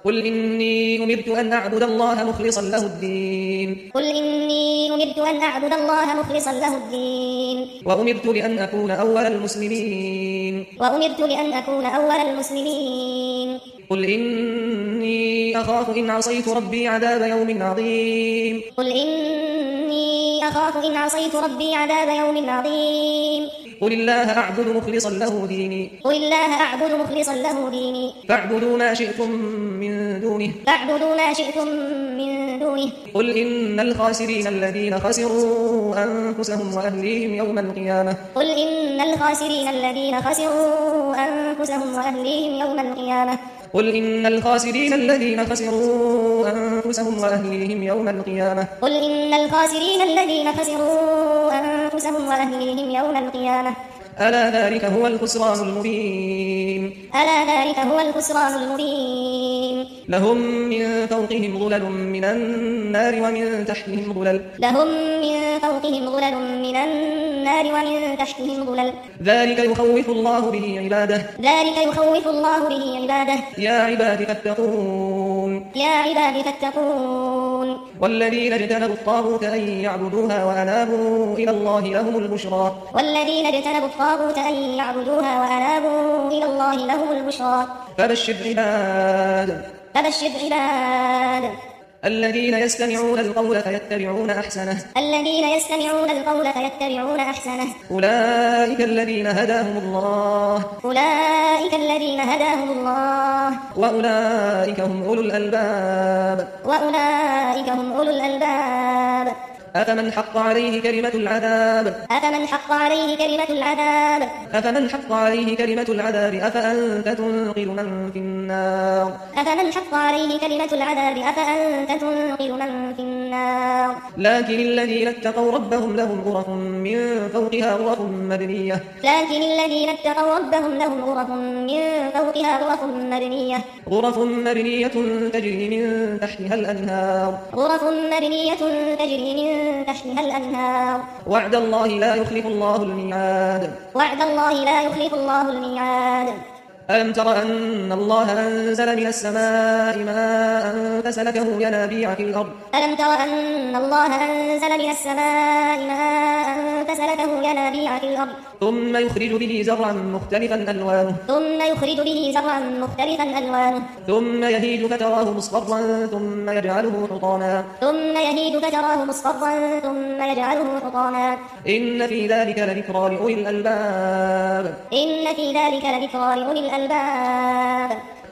قل إني أمرت أن أعبد الله مخلصا له الدين قل إني أمرت أن أعبد الله مخلصا له الدين وأمرت لأن أكون أول المسلمين وأمرت لأن أكون أول المسلمين قل إني أخاف إن عصيت ربي عذاب يوم عظيم قل إني أخاف إن عصيت ربي عذاب يوم عظيم قل الله أعبد مخلصا له ديني قل الله أعبد مخلصا له ديني فاعبدوا ما شئتم من دونه فاعبدوا ما شئتم من دونه قل إن الخاسرين الذين خسروا أنفسهم وأهليهم يوم القيامة قل إن الخاسرين الذين خسروا أنفسهم وأهليهم يوم القيامة قل إن الخاسرين الذين خسروا أنفسهم وأهليهم يوم القيامة قل إن الخاسرين الذين خسروا أنفسهم وأهليهم يوم القيامة ألا ذلك هو الخسران المبين ألا ذلك هو الخسران المبين لهم من فوقهم ظلل من النار ومن تحتهم ظلل لهم من فوقهم ظلل من النار ومن تحتهم ظلل ذلك يخوف الله به عباده ذلك يخوف الله به عباده يا عباد فاتقون يا عباد فاتقون والذين اجتنبوا الطاغوت أن يعبدوها وأنابوا إلى الله لهم البشرى والذين اجتنبوا الطاغوت أن يعبدوها وأنابوا إلى الله لهم البشرى فبشر عباد الذين يستمعون القول فيتبعون أحسنه الذين يستمعون القول فيتبعون أحسنه أولئك الذين هداهم الله أولئك الذين هداهم الله وأولئك هم أولو الألباب وأولئك هم أولو الألباب أفمن حق عليه كلمة العذاب أفمن حق عليه كلمة العذاب أفمن حق عليه كلمة العذاب أفأنت تنقذ من في النار أفمن حق عليه كلمة العذاب أفأنت تنقذ من في النار لكن الذين اتقوا ربهم لهم غرف من فوقها غرف مبنية لكن الذين اتقوا ربهم لهم غرف من فوقها غرف مبنية تجري من تحتها الأنهار غرف مبنية تجري من تحتها الأنهار وعد الله لا يخلف الله الميعاد وعد الله لا يخلف الله الميعاد ألم تر أن الله أنزل من السماء ماء فسلكه ينابيع في الأرض ألم تر أن الله أنزل من السماء ماء فسلكه ينابيع في الأرض ثم يخرج به زرعا مختلفا ألوانه ثم يهيج فتراه مصفرا ثم يجعله حطاما إن في ذلك لذكرى لأولي الألباب